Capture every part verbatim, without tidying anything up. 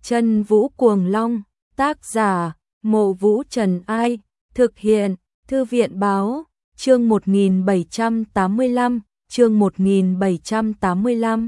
Chân Vũ Cuồng Long, tác giả, Mộ Vũ Trần Ai, thực hiện, Thư viện Báo, chương một nghìn bảy trăm tám mươi lăm, chương một nghìn bảy trăm tám mươi lăm.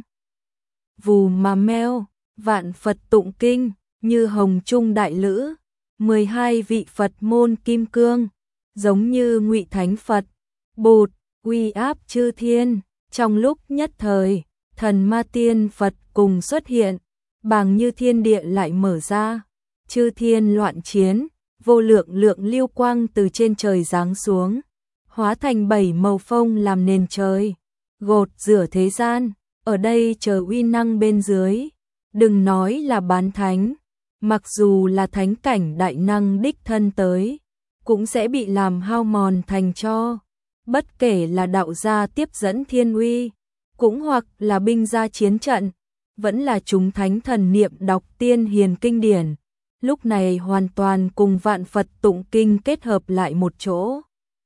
Vù mà meo, vạn Phật tụng kinh, như hồng trung đại lữ, mười hai vị Phật môn kim cương, giống như Ngụy Thánh Phật, Bụt, uy áp chư thiên, trong lúc nhất thời, thần ma tiên Phật cùng xuất hiện, bàng như thiên địa lại mở ra, chư thiên loạn chiến, vô lượng lượng lưu quang từ trên trời giáng xuống, hóa thành bảy màu phông làm nền trời, gột rửa thế gian, ở đây chờ uy năng bên dưới, đừng nói là bán thánh, mặc dù là thánh cảnh đại năng đích thân tới, cũng sẽ bị làm hao mòn thành tro, bất kể là đạo gia tiếp dẫn thiên uy, cũng hoặc là binh gia chiến trận, vẫn là chúng thánh thần niệm đọc tiên hiền kinh điển, lúc này hoàn toàn cùng vạn Phật tụng kinh kết hợp lại một chỗ,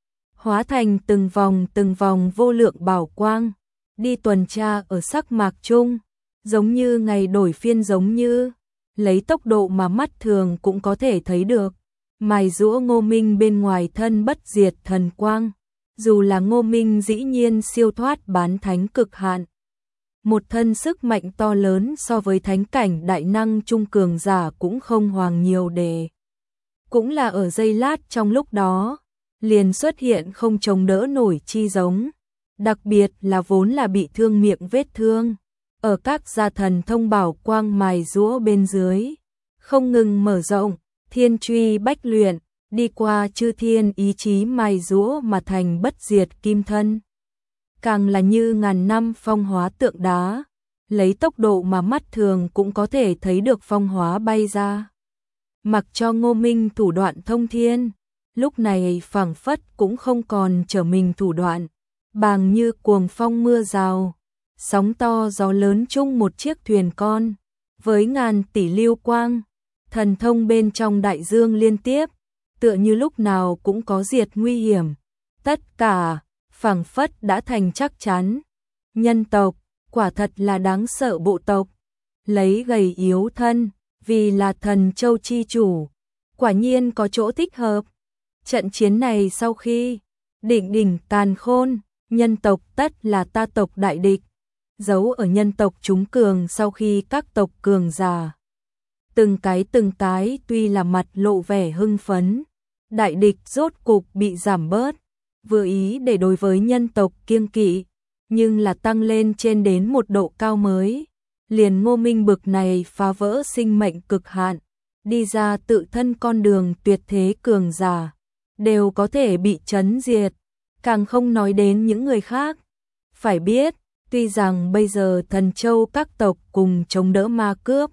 hóa thành từng vòng từng vòng vô lượng bảo quang, đi tuần tra ở sắc mạc chung, giống như ngày đổi phiên, giống như lấy tốc độ mà mắt thường cũng có thể thấy được, mài giũa Ngô Minh bên ngoài thân bất diệt thần quang, dù là Ngô Minh dĩ nhiên siêu thoát bán thánh cực hạn, một thân sức mạnh to lớn so với thánh cảnh đại năng trung cường giả cũng không hoàng nhiều đề. Cũng là ở giây lát trong lúc đó, liền xuất hiện không chống đỡ nổi chi giống, đặc biệt là vốn là bị thương miệng vết thương, ở các gia thần thông bảo quang mài giũa bên dưới, không ngừng mở rộng, thiên truy bách luyện, đi qua chư thiên ý chí mài giũa mà thành bất diệt kim thân. Càng là như ngàn năm phong hóa tượng đá, lấy tốc độ mà mắt thường cũng có thể thấy được phong hóa bay ra. Mặc cho Ngô Minh thủ đoạn thông thiên, lúc này phảng phất cũng không còn trở mình thủ đoạn, bàng như cuồng phong mưa rào, sóng to gió lớn chung một chiếc thuyền con, với ngàn tỷ lưu quang, thần thông bên trong đại dương liên tiếp, tựa như lúc nào cũng có diệt nguy hiểm. Tất cả phảng phất đã thành chắc chắn. Nhân tộc, quả thật là đáng sợ bộ tộc, lấy gầy yếu thân, vì là thần châu chi chủ, quả nhiên có chỗ thích hợp. Trận chiến này sau khi định đỉnh càn khôn, nhân tộc tất là ta tộc đại địch, giấu ở nhân tộc chúng cường sau khi các tộc cường già. Từng cái từng cái tuy là mặt lộ vẻ hưng phấn, đại địch rốt cục bị giảm bớt, vừa ý để đối với nhân tộc kiêng kỵ, nhưng là tăng lên trên đến một độ cao mới. Liền Ngô Minh bực này phá vỡ sinh mệnh cực hạn, đi ra tự thân con đường tuyệt thế cường giả, đều có thể bị chấn diệt, càng không nói đến những người khác. Phải biết, tuy rằng bây giờ thần châu các tộc cùng chống đỡ ma cướp,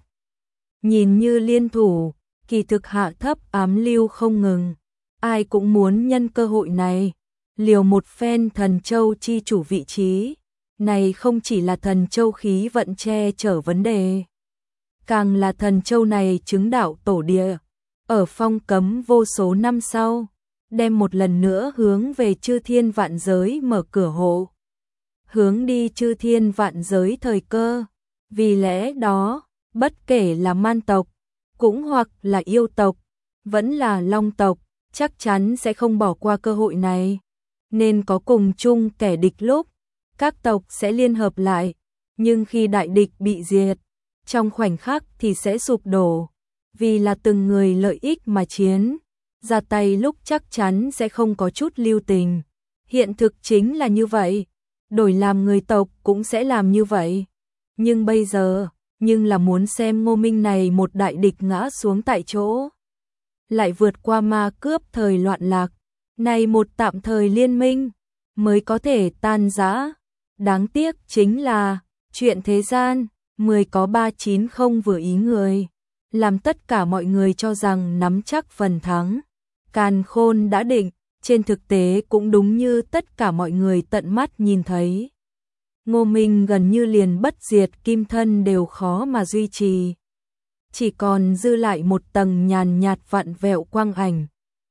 nhìn như liên thủ, kỳ thực hạ thấp ám lưu không ngừng, ai cũng muốn nhân cơ hội này liều một phen thần châu chi chủ vị trí. Này không chỉ là thần châu khí vận che chở vấn đề, càng là thần châu này chứng đạo tổ địa, ở phong cấm vô số năm sau, đem một lần nữa hướng về chư thiên vạn giới mở cửa hộ, hướng đi chư thiên vạn giới thời cơ. Vì lẽ đó, bất kể là man tộc, cũng hoặc là yêu tộc, vẫn là long tộc, chắc chắn sẽ không bỏ qua cơ hội này. Nên có cùng chung kẻ địch lúc, các tộc sẽ liên hợp lại, nhưng khi đại địch bị diệt, trong khoảnh khắc thì sẽ sụp đổ, vì là từng người lợi ích mà chiến, ra tay lúc chắc chắn sẽ không có chút lưu tình. Hiện thực chính là như vậy, đổi làm người tộc cũng sẽ làm như vậy. Nhưng bây giờ, nhưng là muốn xem Ngô Minh này một đại địch ngã xuống tại chỗ, lại vượt qua ma cướp thời loạn lạc, này một tạm thời liên minh, mới có thể tan rã. Đáng tiếc chính là, chuyện thế gian, mười có ba chín không vừa ý người, làm tất cả mọi người cho rằng nắm chắc phần thắng. Càn khôn đã định, trên thực tế cũng đúng như tất cả mọi người tận mắt nhìn thấy. Ngô Minh gần như liền bất diệt kim thân đều khó mà duy trì. Chỉ còn dư lại một tầng nhàn nhạt vặn vẹo quang ảnh.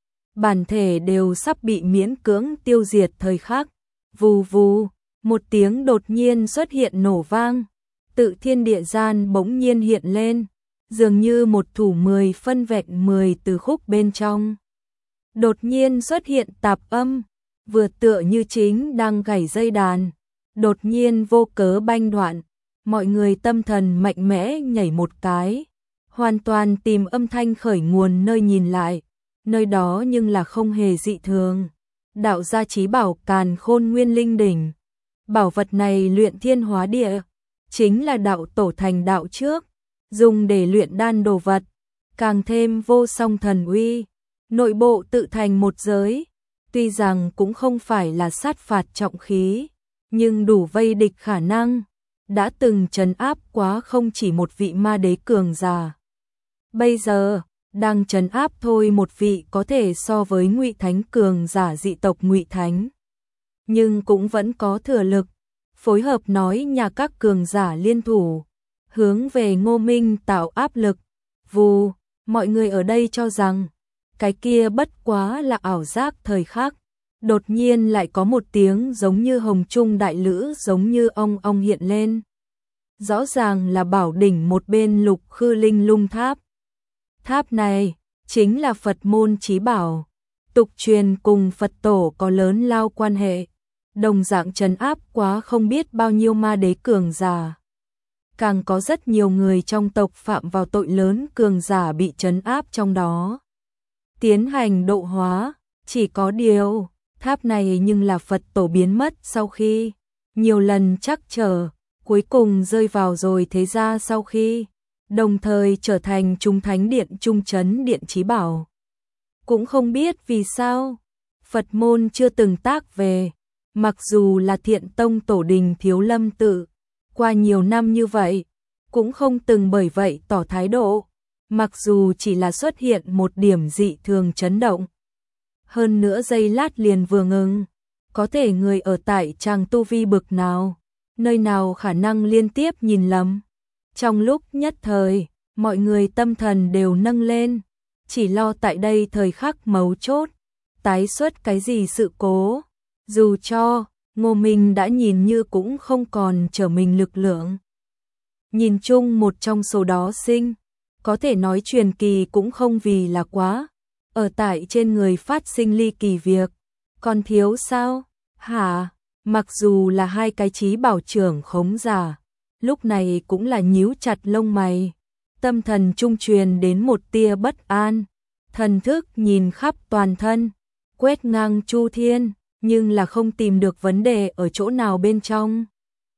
Bản thể đều sắp bị miễn cưỡng tiêu diệt thời khắc. Vù vù, một tiếng đột nhiên xuất hiện nổ vang. Tự thiên địa gian bỗng nhiên hiện lên. dường như một thủ mười phân vẹn mười từ khúc bên trong. Đột nhiên xuất hiện tạp âm, vừa tựa như chính đang gảy dây đàn, đột nhiên vô cớ banh đoạn, mọi người tâm thần mạnh mẽ nhảy một cái, hoàn toàn tìm âm thanh khởi nguồn nơi nhìn lại, nơi đó nhưng là không hề dị thường. Đạo gia chí bảo Càn Khôn Nguyên Linh Đỉnh. Bảo vật này luyện thiên hóa địa, chính là đạo tổ thành đạo trước, dùng để luyện đan đồ vật, càng thêm vô song thần uy, nội bộ tự thành một giới, tuy rằng cũng không phải là sát phạt trọng khí, nhưng đủ vây địch khả năng, đã từng trấn áp quá không chỉ một vị ma đế cường giả. Bây giờ, đang trấn áp thôi một vị có thể so với Ngụy Thánh cường giả dị tộc Ngụy Thánh, nhưng cũng vẫn có thừa lực, phối hợp nói nhà các cường giả liên thủ, hướng về Ngô Minh tạo áp lực. Vù, mọi người ở đây cho rằng cái kia bất quá là ảo giác thời khắc, đột nhiên lại có một tiếng giống như hồng trung đại lữ giống như ong ong hiện lên. Rõ ràng là bảo đỉnh một bên Lục Khư Linh Lung Tháp. Tháp này chính là Phật môn chí bảo, tục truyền cùng Phật tổ có lớn lao quan hệ, đồng dạng trấn áp quá không biết bao nhiêu ma đế cường giả. Càng có rất nhiều người trong tộc phạm vào tội lớn cường giả bị trấn áp trong đó, tiến hành độ hóa. Chỉ có điều, tháp này nhưng là Phật tổ biến mất sau khi nhiều lần trắc trở, cuối cùng rơi vào rồi thế ra sau khi, đồng thời trở thành Trung Thánh Điện Trung Trấn Điện chí bảo. Cũng không biết vì sao, Phật môn chưa từng tác về, mặc dù là Thiện Tông tổ đình Thiếu Lâm tự, qua nhiều năm như vậy, cũng không từng bởi vậy tỏ thái độ, mặc dù chỉ là xuất hiện một điểm dị thường chấn động. Hơn nữa giây lát liền vừa ngừng, có thể người ở tại tràng tu vi bực nào, nơi nào khả năng liên tiếp nhìn lầm. Trong lúc nhất thời, mọi người tâm thần đều nâng lên, chỉ lo tại đây thời khắc mấu chốt, tái xuất cái gì sự cố. Dù cho, Ngô Minh đã nhìn như cũng không còn trở mình lực lượng. Nhìn chung một trong số đó sinh, có thể nói truyền kỳ cũng không vì là quá, ở tại trên người phát sinh ly kỳ việc, còn thiếu sao? Hả? Mặc dù là hai cái chí bảo trưởng khống giả, lúc này cũng là nhíu chặt lông mày, tâm thần trung truyền đến một tia bất an, thần thức nhìn khắp toàn thân, quét ngang chu thiên, nhưng là không tìm được vấn đề ở chỗ nào bên trong.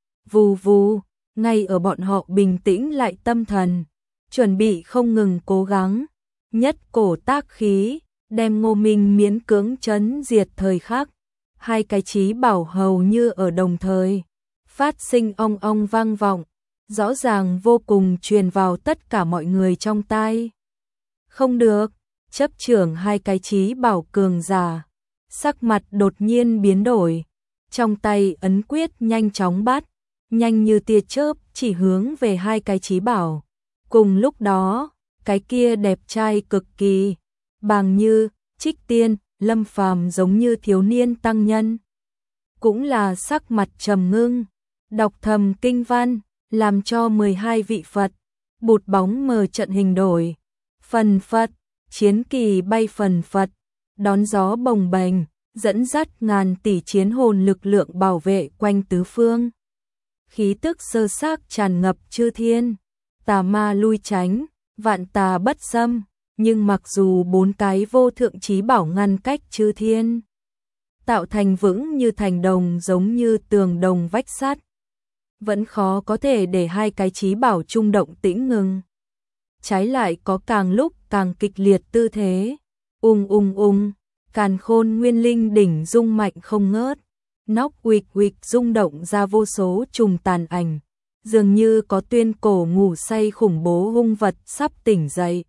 Vù vù, ngay ở bọn họ bình tĩnh lại tâm thần, chuẩn bị không ngừng cố gắng, nhất cổ tác khí, đem Ngô Minh miễn cưỡng trấn diệt thời khắc, hai cái chí bảo hầu như ở đồng thời, phát sinh ong ong vang vọng, rõ ràng vô cùng truyền vào tất cả mọi người trong tai. Không được, chấp trưởng hai cái chí bảo cường giả, sắc mặt đột nhiên biến đổi, trong tay ấn quyết nhanh chóng bắt, nhanh như tia chớp chỉ hướng về hai cái chí bảo. Cùng lúc đó, cái kia đẹp trai cực kỳ, Bàng Như, Trích Tiên, Lâm Phàm giống như thiếu niên tăng nhân, cũng là sắc mặt trầm ngưng, đọc thầm kinh văn, làm cho mười hai vị Phật, bụt bóng mờ trận hình đổi, phần Phật, chiến kỳ bay phần Phật, đón gió bồng bềnh, dẫn dắt ngàn tỷ chiến hồn lực lượng bảo vệ quanh tứ phương. Khí tức sơ xác tràn ngập chư thiên, tà ma lui tránh, vạn tà bất xâm, nhưng mặc dù bốn cái vô thượng chí bảo ngăn cách chư thiên, tạo thành vững như thành đồng giống như tường đồng vách sắt, vẫn khó có thể để hai cái chí bảo trung động tĩnh ngừng. Trái lại có càng lúc càng kịch liệt tư thế, ung ung ung, Càn Khôn Nguyên Linh đỉnh rung mạnh không ngớt, nóc uịch uịch rung động ra vô số trùng tàn ảnh, dường như có tuyên cổ ngủ say khủng bố hung vật sắp tỉnh dậy.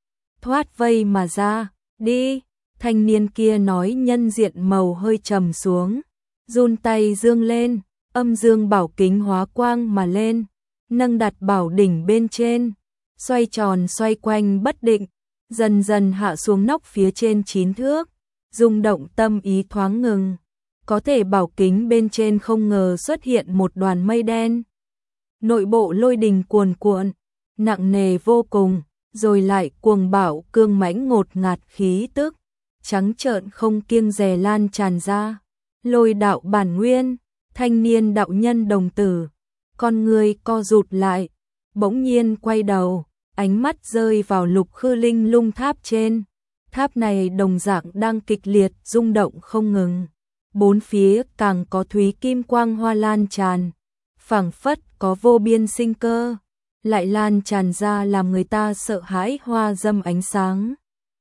Thoát vây mà ra, đi, thanh niên kia nói, nhân diện màu hơi trầm xuống, run tay dương lên, âm dương bảo kính hóa quang mà lên, nâng đặt bảo đỉnh bên trên, xoay tròn xoay quanh bất định, dần dần hạ xuống nóc phía trên chín thước, rung động tâm ý thoáng ngừng, có thể bảo kính bên trên không ngờ xuất hiện một đoàn mây đen. Nội bộ lôi đình cuồn cuộn, nặng nề vô cùng, rồi lại cuồng bạo cương mãnh ngột ngạt khí tức, trắng trợn không kiêng dè lan tràn ra. Lôi đạo bản nguyên, thanh niên đạo nhân đồng tử, con người co rụt lại, bỗng nhiên quay đầu, ánh mắt rơi vào Lục Khư Linh Lung tháp trên. Tháp này đồng dạng đang kịch liệt rung động không ngừng. Bốn phía càng có thúy kim quang hoa lan tràn, phảng phất có vô biên sinh cơ, lại lan tràn ra làm người ta sợ hãi hoa dâm ánh sáng.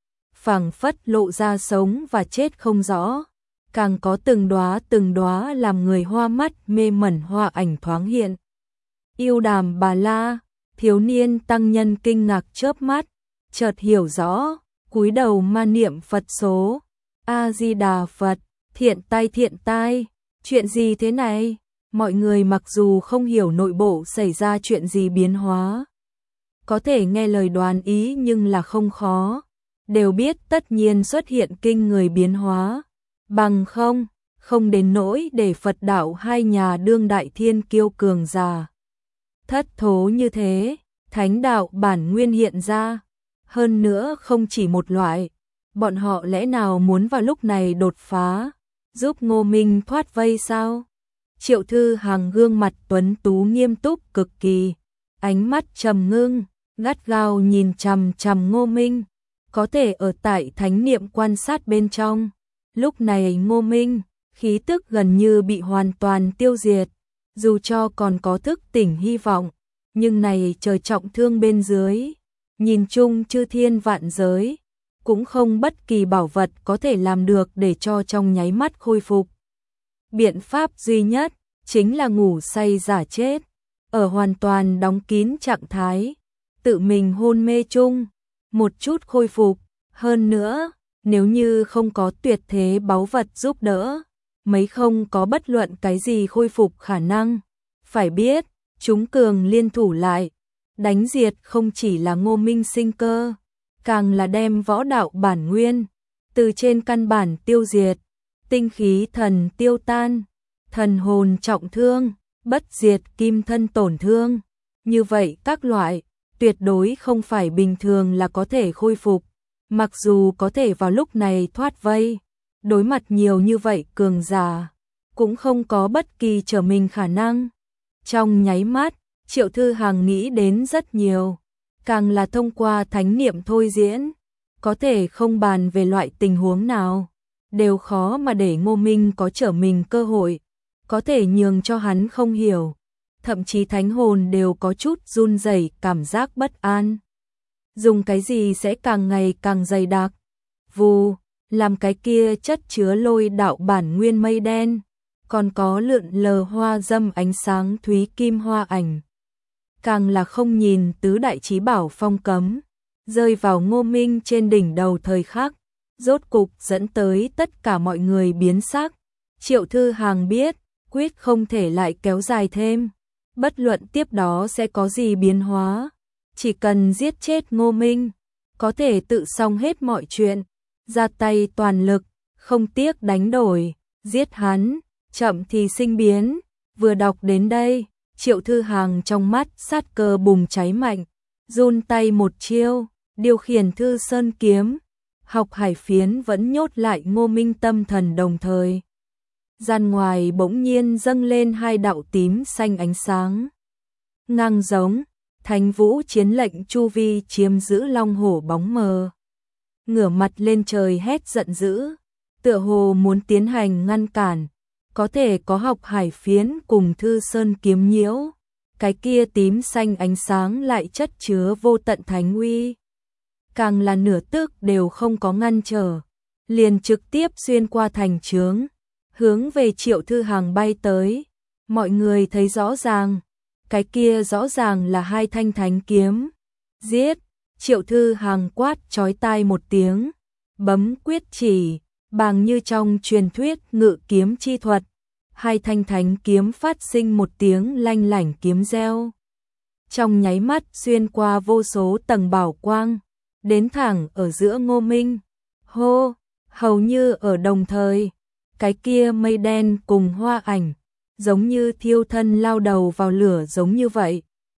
Phảng phất lộ ra sống và chết không rõ, càng có từng đóa từng đóa làm người hoa mắt mê mẩn hoa ảnh thoáng hiện. Yêu Đàm Bà La, thiếu niên tăng nhân kinh ngạc chớp mắt, chợt hiểu rõ, cúi đầu ma niệm Phật số. A Di Đà Phật, thiện tai thiện tai, chuyện gì thế này? Mọi người mặc dù không hiểu nội bộ xảy ra chuyện gì biến hóa, có thể nghe lời đoán ý nhưng là không khó, đều biết tất nhiên xuất hiện kinh người biến hóa, bằng không, không đến nỗi để Phật đạo hai nhà đương đại thiên kiêu cường già. Thất thố như thế, thánh đạo bản nguyên hiện ra, hơn nữa không chỉ một loại, bọn họ lẽ nào muốn vào lúc này đột phá, giúp Ngô Minh thoát vây sao? Triệu Thư Hằng gương mặt tuấn tú nghiêm túc cực kỳ, ánh mắt trầm ngưng, gắt gao nhìn chằm chằm Ngô Minh, có thể ở tại thánh niệm quan sát bên trong. Lúc này Ngô Minh, khí tức gần như bị hoàn toàn tiêu diệt, dù cho còn có thức tỉnh hy vọng, nhưng này trời trọng thương bên dưới, nhìn chung chư thiên vạn giới, cũng không bất kỳ bảo vật có thể làm được để cho trong nháy mắt khôi phục. Biện pháp duy nhất chính là ngủ say giả chết, ở hoàn toàn đóng kín trạng thái, tự mình hôn mê chung, một chút khôi phục. Hơn nữa, nếu như không có tuyệt thế báu vật giúp đỡ, mấy không có bất luận cái gì khôi phục khả năng. Phải biết, chúng cường liên thủ lại, đánh diệt không chỉ là Ngô Minh sinh cơ, càng là đem võ đạo bản nguyên, từ trên căn bản tiêu diệt, tinh khí thần tiêu tan, thần hồn trọng thương, bất diệt kim thân tổn thương. Như vậy các loại, tuyệt đối không phải bình thường là có thể khôi phục, mặc dù có thể vào lúc này thoát vây, đối mặt nhiều như vậy cường giả, cũng không có bất kỳ trở mình khả năng. Trong nháy mắt, Triệu Thư Hằng nghĩ đến rất nhiều, càng là thông qua thánh niệm thôi diễn, có thể không bàn về loại tình huống nào, đều khó mà để Ngô Minh có trở mình cơ hội, có thể nhường cho hắn không hiểu, thậm chí thánh hồn đều có chút run rẩy, cảm giác bất an. Dùng cái gì sẽ càng ngày càng dày đặc, vù, làm cái kia chất chứa lôi đạo bản nguyên mây đen, còn có lượn lờ hoa dâm ánh sáng thúy kim hoa ảnh. Càng là không nhìn tứ đại chí bảo phong cấm, rơi vào Ngô Minh trên đỉnh đầu thời khắc, rốt cục dẫn tới tất cả mọi người biến sắc. Triệu Thư Hằng biết, quyết không thể lại kéo dài thêm, bất luận tiếp đó sẽ có gì biến hóa, chỉ cần giết chết Ngô Minh, có thể tự xong hết mọi chuyện, ra tay toàn lực, không tiếc đánh đổi, giết hắn, chậm thì sinh biến. Vừa đọc đến đây, Triệu Thư Hằng trong mắt sát cơ bùng cháy mạnh, run tay một chiêu, điều khiển Thư Sơn kiếm, học hải phiến vẫn nhốt lại Ngô Minh tâm thần đồng thời. Gian ngoài bỗng nhiên dâng lên hai đạo tím xanh ánh sáng. Ngang giống, Thánh Vũ chiến lệnh chu vi chiếm giữ long hổ bóng mờ. Ngửa mặt lên trời hét giận dữ, tựa hồ muốn tiến hành ngăn cản, có thể có học hải phiến cùng Thư Sơn kiếm nhiễu, cái kia tím xanh ánh sáng lại chất chứa vô tận thánh uy. Càng là nửa tức đều không có ngăn trở, liền trực tiếp xuyên qua thành trướng, hướng về Triệu Thư Hằng bay tới. Mọi người thấy rõ ràng, cái kia rõ ràng là hai thanh thánh kiếm. Giết! Triệu Thư Hằng quát chói tai một tiếng, bấm quyết chỉ, bàng như trong truyền thuyết ngự kiếm chi thuật, hai thanh thánh kiếm phát sinh một tiếng lanh lảnh kiếm reo. Trong nháy mắt xuyên qua vô số tầng bảo quang, đến thẳng ở giữa Ngô Minh. Hô! Hầu như ở đồng thời, cái kia mây đen cùng hoa ảnh, giống như thiêu thân lao đầu vào lửa giống như vậy,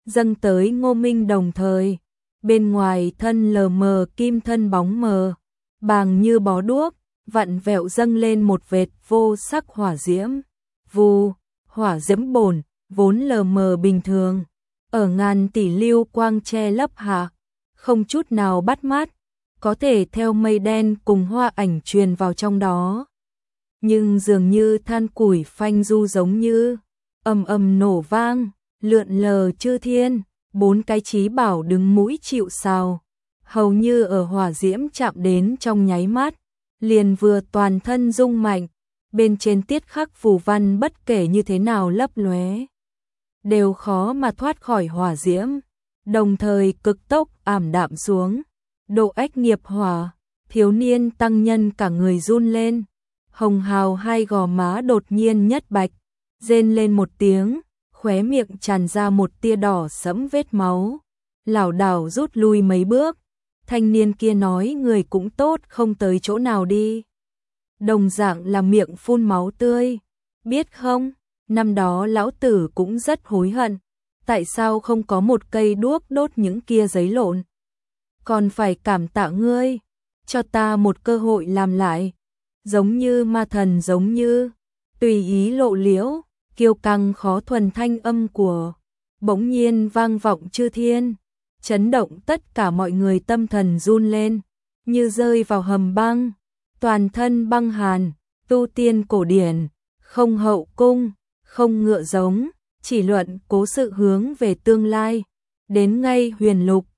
dâng tới Ngô Minh đồng thời. Bên ngoài thân lờ mờ kim thân bóng mờ, bàng như bó đuốc, vặn vẹo dâng lên một vệt vô sắc hỏa diễm. Vù, hỏa diễm bổn, vốn lờ mờ bình thường, ở ngàn tỷ lưu quang che lấp hạ, không chút nào bắt mắt, có thể theo mây đen cùng hoa ảnh truyền vào trong đó. Nhưng dường như than củi phanh du giống như ầm ầm nổ vang, lượn lờ chư thiên, bốn cái chí bảo đứng mũi chịu sào, hầu như ở hỏa diễm chạm đến trong nháy mắt, liền vừa toàn thân rung mạnh, bên trên tiết khắc phù văn bất kể như thế nào lấp lóe, đều khó mà thoát khỏi hỏa diễm, đồng thời cực tốc ảm đạm xuống. Độ ách nghiệp hỏa, thiếu niên tăng nhân cả người run lên, hồng hào hai gò má đột nhiên nhất bạch, rên lên một tiếng, khóe miệng tràn ra một tia đỏ sẫm vết máu, lảo đảo rút lui mấy bước. Thanh niên kia nói người cũng tốt không tới chỗ nào đi. Đồng dạng là miệng phun máu tươi, biết không, năm đó lão tử cũng rất hối hận, tại sao không có một cây đuốc đốt những kia giấy lộn. Còn phải cảm tạ ngươi, cho ta một cơ hội làm lại, giống như ma thần giống như, tùy ý lộ liễu, kiêu căng khó thuần thanh âm của, bỗng nhiên vang vọng chư thiên, chấn động tất cả mọi người tâm thần run lên, như rơi vào hầm băng, toàn thân băng hàn, tu tiên cổ điển, không hậu cung, không ngựa giống, chỉ luận cố sự hướng về tương lai, đến ngay huyền lục,